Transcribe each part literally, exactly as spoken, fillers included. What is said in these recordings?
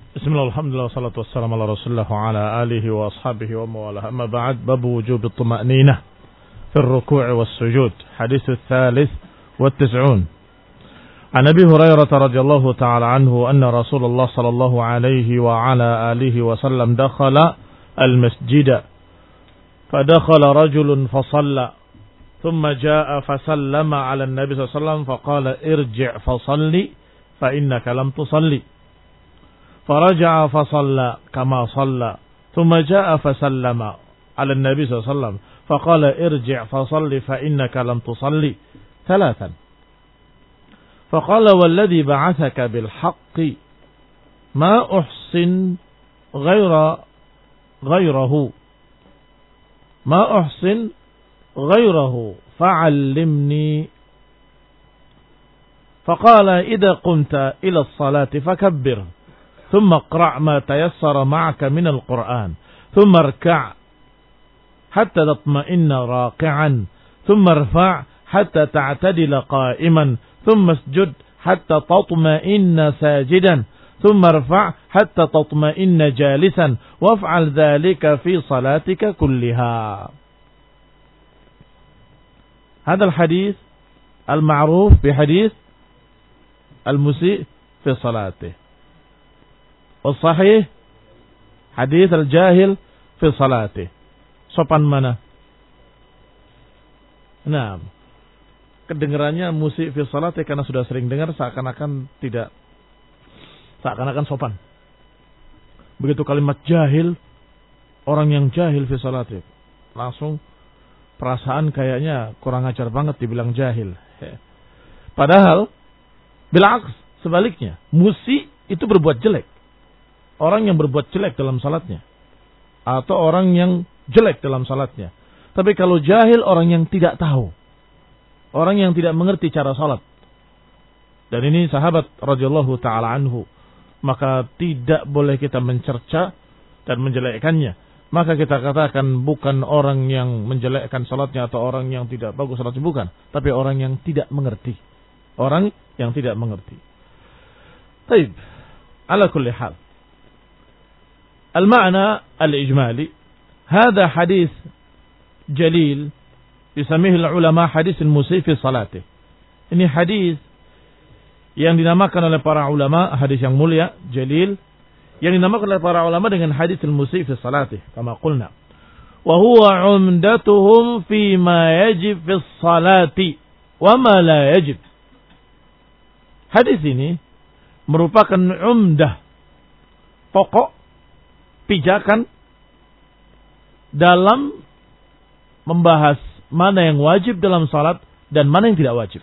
Bismillah, alhamdulillah, salatu wassalamu ala rasulillah wa ala alihi wa ashabihi wa mawalah. Amma ba'd, bab wujub at-tuma'ninah fi ar-ruku' was-sujud. Hadis ats-tsalits wa at-tis'un. An Abi Hurairah radhiyallahu ta'ala anhu anna Rasulullah sallallahu alaihi wa ala alihi wa sallam dakhala al-masjida. Fadakhala rajulun fa shalla. Thumma jaa'a fa sallama 'ala an-nabi sallallahu alaihi wasallam fa qala irji' fa shalli fa innaka lam tusalli. فرجع فصلى كما صلى ثم جاء فسلم على النبي صلى الله عليه وسلم فقال ارجع فصل فإنك لم تصلي ثلاثا فقال والذي بعثك بالحق ما أحسن غير غيره ما أحسن غيره فعلمني فقال إذا قمت إلى الصلاة فكبر ثم اقرأ ما تيسر معك من القرآن ثم اركع حتى تطمئن راكعا ثم ارفع حتى تعتدل قائما ثم اسجد حتى تطمئن ساجدا ثم ارفع حتى تطمئن جالسا وافعل ذلك في صلاتك كلها. هذا الحديث المعروف بحديث المسيء في صلاته. Sahih hadis al-jahil fi salati. Sopan mana? Nah, kedengarannya musik fi salati karena sudah sering dengar seakan-akan tidak seakan-akan sopan. Begitu kalimat jahil, orang yang jahil fi salati, langsung perasaan kayaknya kurang ajar banget dibilang jahil. Padahal bilaks sebaliknya, musik itu berbuat jelek. Orang yang berbuat jelek dalam salatnya. Atau orang yang jelek dalam salatnya. Tapi kalau jahil, orang yang tidak tahu. Orang yang tidak mengerti cara salat. Dan ini sahabat radhiyallahu ta'ala anhu. Maka tidak boleh kita mencerca dan menjelekkannya. Maka kita katakan bukan orang yang menjelekkan salatnya atau orang yang tidak bagus salatnya. Bukan. Tapi orang yang tidak mengerti. Orang yang tidak mengerti. Taib. Ala kulli hal. المعنى الإجمالي هذا حديث جليل يسميه العلماء حديث المسيء في صلاته. Ini hadis yang dinamakan oleh para ulama hadis yang mulia, jalil, yang dinamakan oleh para ulama dengan hadis al-musii fi salatih kama qulna. Wa huwa umdatuhum fi ma yajib fi salati wa ma la yajib. Hadis ini merupakan umdah, pokok pijakan dalam membahas mana yang wajib dalam salat dan mana yang tidak wajib.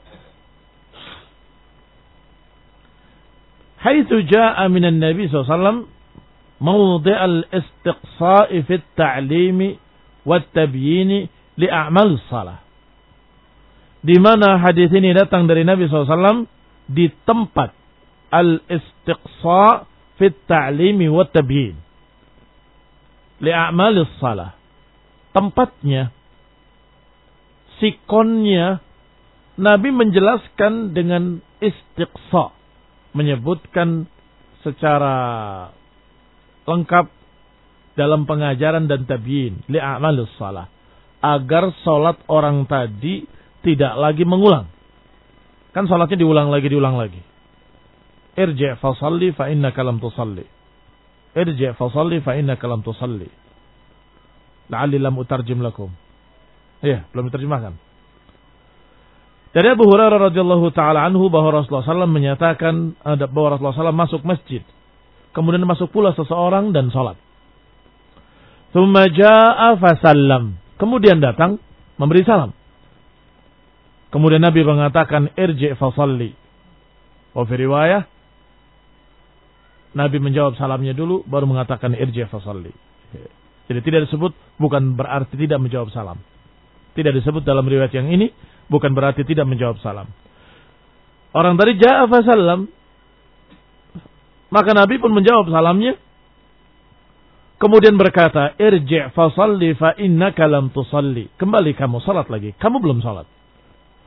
Haitsu jaa'a minan Nabi sallallahu alaihi wasallam mawdi' al-istiqsa'i fi at-ta'lim wa at-tabyin li a'mal as-salah. Di mana hadis ini datang dari Nabi sallallahu alaihi wasallam di tempat al-istiqsa' fi at-ta'lim wa at-tabyin li'amalis salah. Tempatnya, sikonnya, Nabi menjelaskan dengan istiqsa, menyebutkan secara lengkap dalam pengajaran dan tabyin li'amalis salah, agar salat orang tadi tidak lagi mengulang. Kan salatnya diulang lagi, diulang lagi. Irji' fa shalli fa innaka lam tusalli. Irji' fa shalli fa innaka lam tusalli. La'alli lam utarjim lakum. Iya, belum diterjemahkan. Dari Abu Hurairah radhiyallahu taala anhu bahwa Rasulullah sallallahu alaihi wasallam menyatakan bahwa Rasulullah sallallahu alaihi wasallam masuk masjid. Kemudian masuk pula seseorang dan salat. Tsumma jaa'a fa sallam. Kemudian datang memberi salam. Kemudian Nabi mengatakan irji' fa shalli. Wa fi riwayah Nabi menjawab salamnya dulu, baru mengatakan irji' fa shalli. Jadi tidak disebut, bukan berarti tidak menjawab salam. Tidak disebut dalam riwayat yang ini, bukan berarti tidak menjawab salam. Orang tadi ja'a fa sallam, maka Nabi pun menjawab salamnya. Kemudian berkata, irji' fa shalli fa innaka lam tusalli. Kembali kamu salat lagi, kamu belum salat.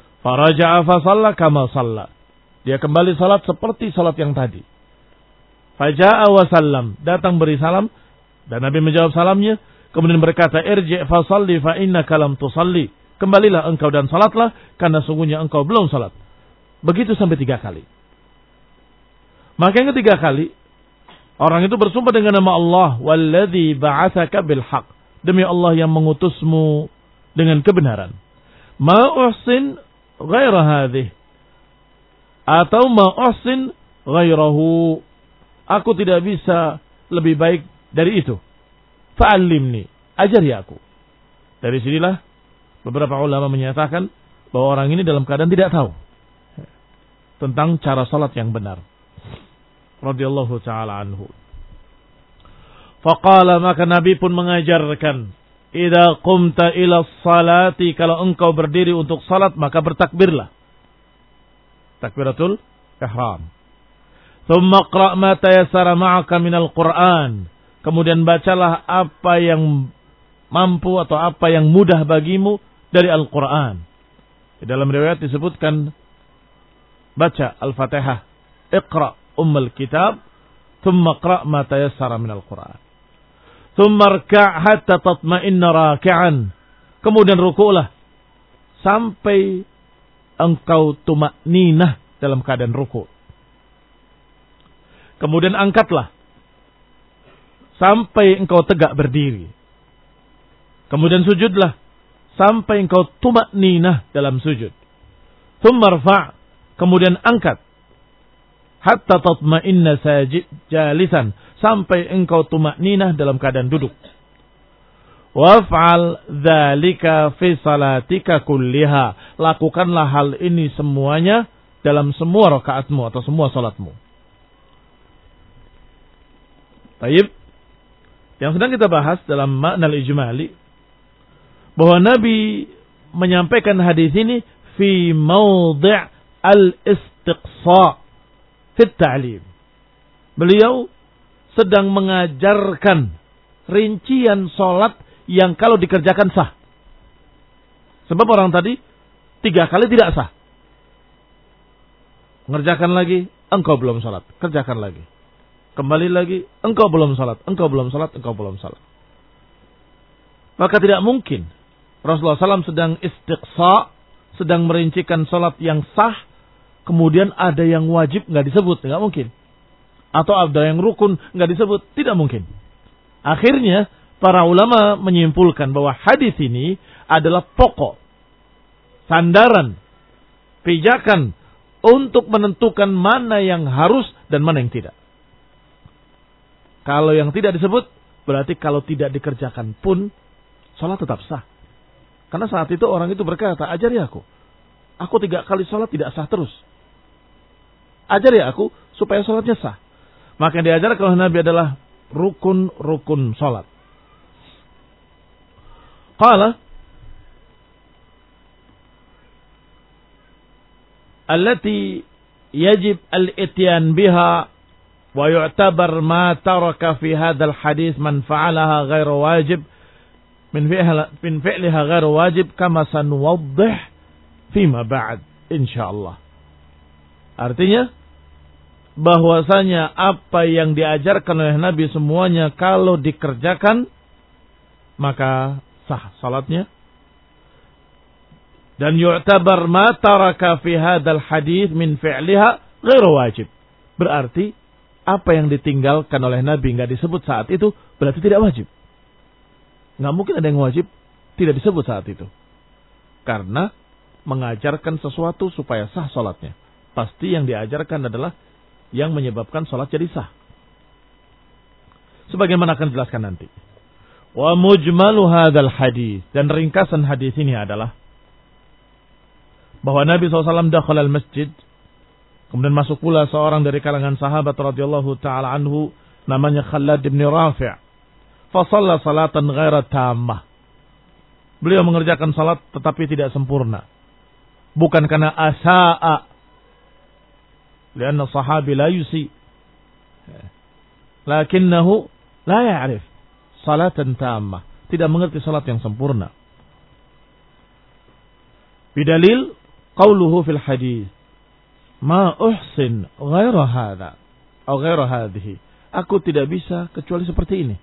Faraja'a fa shalla kama shalla. Dia kembali salat seperti salat yang tadi. Faja'a wa sallam, datang beri salam dan Nabi menjawab salamnya, kemudian berkata, irji' fa salli fa innaka lam tusalli. Kembalilah engkau dan salatlah karena sungguhnya engkau belum salat. Begitu sampai tiga kali. Maka yang ketiga kali orang itu bersumpah dengan nama Allah, walladzi ba'atsaka bil haqq, demi Allah yang mengutusmu dengan kebenaran. Ma uhsin ghaira hadhihi, atau ma uhsin ghairahu, aku tidak bisa lebih baik dari itu. Fa'allimni, ajari aku. Dari sinilah beberapa ulama menyatakan bahwa orang ini dalam keadaan tidak tahu tentang cara salat yang benar. Radhiyallahu ta'ala anhu. Faqala, maka Nabi pun mengajarkan, idza qumta ila salati, kalau engkau berdiri untuk salat maka bertakbirlah. Takbiratul ihram. Tsumma qra' ma tayassara ma'aka minal Qur'an. Kemudian bacalah apa yang mampu atau apa yang mudah bagimu dari Al-Qur'an. Di dalam riwayat disebutkan baca Al-Fatihah, Iqra' ummul kitab, thumma qra' ma tayassara minal Qur'an. Thumma rka' hatta tatma'inna raki'an. Kemudian ruku'lah sampai engkau tumakninah dalam keadaan ruku'. Kemudian angkatlah sampai engkau tegak berdiri. Kemudian sujudlah sampai engkau tumakninah dalam sujud. Tsumma rfa', kemudian angkat hatta tatma'inna sajid jalisan, sampai engkau tumakninah dalam keadaan duduk. Waf'al dzalika fi salatika kulliha, lakukanlah hal ini semuanya dalam semua rakaatmu atau semua salatmu. Baik. Yang sedang kita bahas dalam makna al-ijmali, bahwa Nabi menyampaikan hadis ini fi mawdi' al-istiqsa' fi at-ta'lim. Beliau sedang mengajarkan rincian salat yang kalau dikerjakan sah. Sebab orang tadi tiga kali tidak sah. Ngerjakan lagi, engkau belum salat. Kerjakan lagi. Kembali lagi, engkau belum salat, engkau belum salat, engkau belum salat. Maka tidak mungkin Rasulullah shallallahu alaihi wasallam sedang istiqsa, sedang merincikan salat yang sah, kemudian ada yang wajib nggak disebut, nggak mungkin. Atau ada yang rukun nggak disebut, tidak mungkin. Akhirnya para ulama menyimpulkan bahwa hadis ini adalah pokok, sandaran, pijakan untuk menentukan mana yang harus dan mana yang tidak. Kalau yang tidak disebut, berarti kalau tidak dikerjakan pun, sholat tetap sah. Karena saat itu orang itu berkata, ajari aku. Aku tiga kali sholat tidak sah terus. Ajari aku supaya sholatnya sah. Maka yang diajarkan oleh Nabi adalah rukun-rukun sholat. Qala, allati yajib al-ityan biha wa yu'tabar ma taraka fi hadzal hadis man fa'alaha ghairu wajib min fi'liha min fi'liha ghairu wajib kama sanuwaddih fima ba'd insyaallah. Artinya bahwasanya apa yang diajarkan oleh Nabi semuanya kalau dikerjakan maka sah salatnya, dan yu'tabar ma taraka fi hadzal hadis min fi'liha ghairu wajib, berarti apa yang ditinggalkan oleh Nabi nggak disebut saat itu berarti tidak wajib. Nggak mungkin ada yang wajib tidak disebut saat itu, karena mengajarkan sesuatu supaya sah salatnya. Pasti yang diajarkan adalah yang menyebabkan salat jadi sah. Sebagaimana akan dijelaskan nanti. Wa mujmalu hadzal hadis, dan ringkasan hadis ini adalah bahwa Nabi shallallahu alaihi wasallam dakhala al-masjid, kemudian masuk pula seorang dari kalangan sahabat radhiyallahu ta'ala anhu, namanya Khalad bin Rafi'. Fa shalla salatan ghaira tammah. Beliau mengerjakan salat tetapi tidak sempurna. Bukan karena asa'a, karena sahabi la yusi, lakinnahu la ya'rif salatan tammah, tidak mengerti salat yang sempurna. Bidalil qauluhu fil hadis, ma uhsin ghaira hadha atau ghaira hadhihi, aku tidak bisa kecuali seperti ini.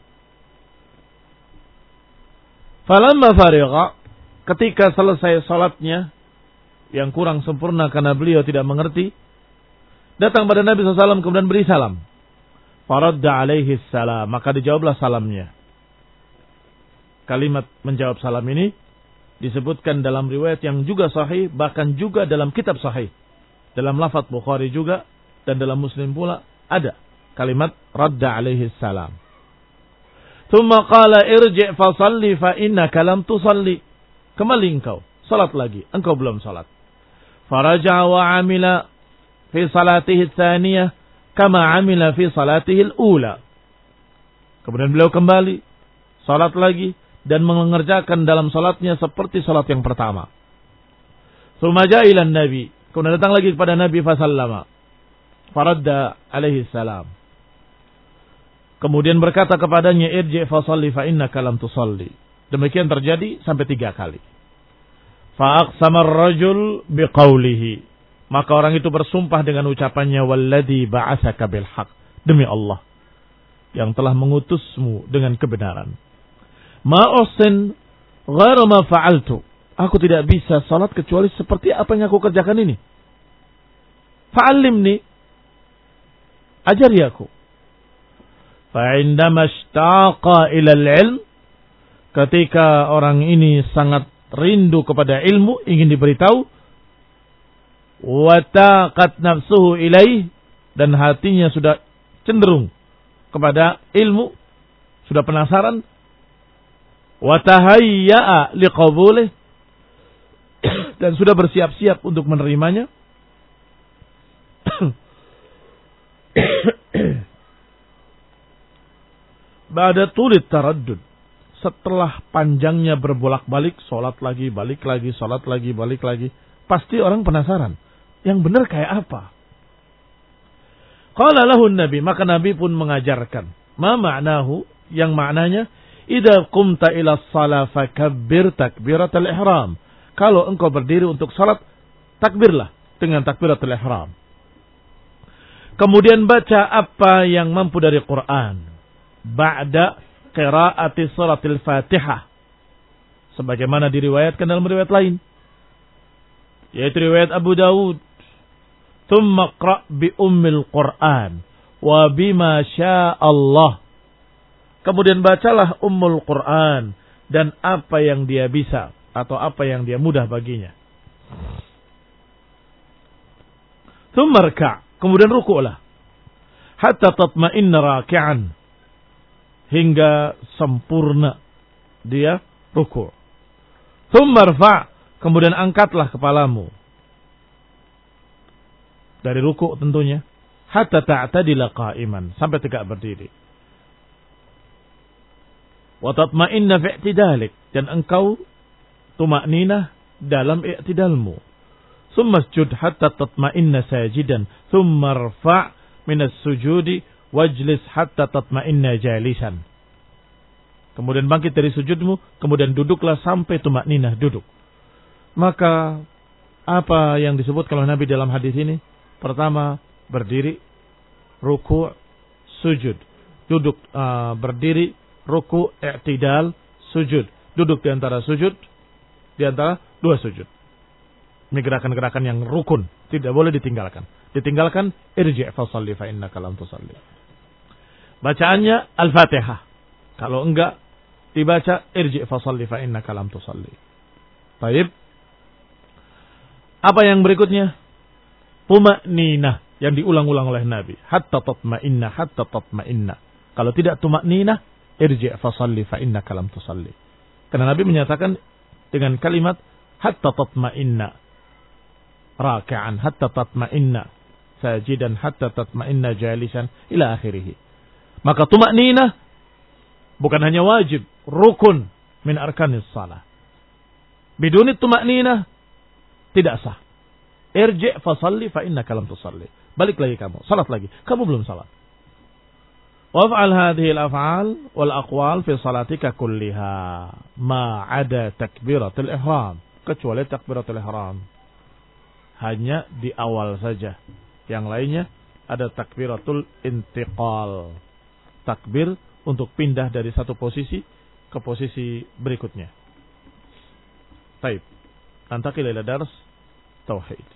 Falamma farigha, ketika selesai salatnya yang kurang sempurna karena beliau tidak mengerti, datang pada Nabi shallallahu alaihi wasallam kemudian beri salam. Faradda alaihi salam, maka dijawablah salamnya. Kalimat menjawab salam ini disebutkan dalam riwayat yang juga sahih, bahkan juga dalam kitab sahih. Dalam lafaz Bukhari juga dan dalam Muslim pula ada kalimat radda alaihi salam. Thumma qala irji' fa salli fa innaka lam tusalli. Kembali engkau, salat lagi, engkau belum salat. Faraja'a wa 'amila fi salatihi tsaniyah kama 'amila fi salatihi al-ula. Kemudian beliau kembali, salat lagi dan mengerjakan dalam salatnya seperti salat yang pertama. Thumma ja'a ila nabi, kemudian datang lagi kepada Nabi fa sallama. Faradda alaihi salam. Kemudian berkata kepadanya, irji' fa salli fa innaka lam tusalli. Demikian terjadi sampai tiga kali. Fa aqsama ar-rajul biqaulihi. Maka orang itu bersumpah dengan ucapannya, walladzi ba'atsaka bil haqq. Demi Allah yang telah mengutusmu dengan kebenaran. Ma uhsin ghairu ma fa'altu. Aku tidak bisa salat kecuali seperti apa yang aku kerjakan ini. Fa'allimni. Ajari aku. Fa'indama ishtaqa ila al-ilm, ketika orang ini sangat rindu kepada ilmu, ingin diberitahu, wa taqat nafsuhu ilaih, dan hatinya sudah cenderung kepada ilmu, sudah penasaran, wa tahayya'a liqabulih, dan sudah bersiap-siap untuk menerimanya. Ba'da tulit taraddud, setelah panjangnya berbolak-balik, sholat lagi, balik lagi, sholat lagi, balik lagi, pasti orang penasaran, yang benar kayak apa? Qala lahu Nabi, maka Nabi pun mengajarkan, ma ma'nahu, yang maknanya, idza qumta ila shalah fakabbir takbiratul ihram. Kalau engkau berdiri untuk salat, takbirlah dengan takbiratul ihram. Kemudian baca apa yang mampu dari Quran. Ba'da qira'ati suratil Fatihah. Sebagaimana diriwayatkan dalam riwayat lain. Yaitu riwayat Abu Dawud. Thumma qra' bi ummil Quran. Wa bima sya'allah. Kemudian bacalah ummul Quran. Dan apa yang dia bisa. Atau apa yang dia mudah baginya. Thumma rka'. Kemudian ruku'lah. Hatta tatma'inna raki'an. Hingga sempurna dia ruku'. Thumma rfa', kemudian angkatlah kepalamu dari ruku' tentunya, hatta ta'tadila qa'iman, sampai tegak berdiri. Wa tatma'inna fi i'tidalik, dan engkau tuma'ninah dalam i'tidalmu. Thumma sujud hatta tatma'inna sajidan, thumma rfa' min as-sujudi wajlis hatta tatma'inna jalisan. Kemudian bangkit dari sujudmu, kemudian duduklah sampai tumakninah duduk. Maka apa yang disebutkan oleh Nabi dalam hadis ini? Pertama, berdiri, ruku', sujud. Duduk, uh, berdiri, ruku', i'tidal, sujud. Duduk di antara sujud, di antara dua sujud. Ini gerakan-gerakan yang rukun, tidak boleh ditinggalkan. Ditinggalkan, irji' fa shalli fa innaka lam tusalli. Bacaannya Al-Fatihah. Kalau enggak dibaca, irji' fa shalli fa innaka lam tusalli. Baik. Apa yang berikutnya? Tuma'ninah, yang diulang-ulang oleh Nabi. Hatta tatma'inna, hatta tatma'inna. Kalau tidak tuma'ninah, irji' fa shalli fa innaka lam tusalli. Karena Nabi menyatakan dengan kalimat hatta tatma'inna raki'an, hatta tatma'inna sajidan, hatta tatma'inna jalisan, ila akhirih. Maka tuma'ninah bukan hanya wajib, rukun min arkanis salah. Biduni tuma'ninah tidak sah. Irji' fa shalli fa innaka lam tusalli. Balik lagi kamu, salat lagi. Kamu belum salat. Waf'al hadhihi al-af'al wal aqwal fi salatika kulliha ma 'ada takbiratul ihram, kecuali takbiratul ihram. Hanya di awal saja. Yang lainnya ada takbiratul intiqal. takbir untuk pindah dari satu posisi ke posisi berikutnya. Baik. Nantakil ila dars tauhid.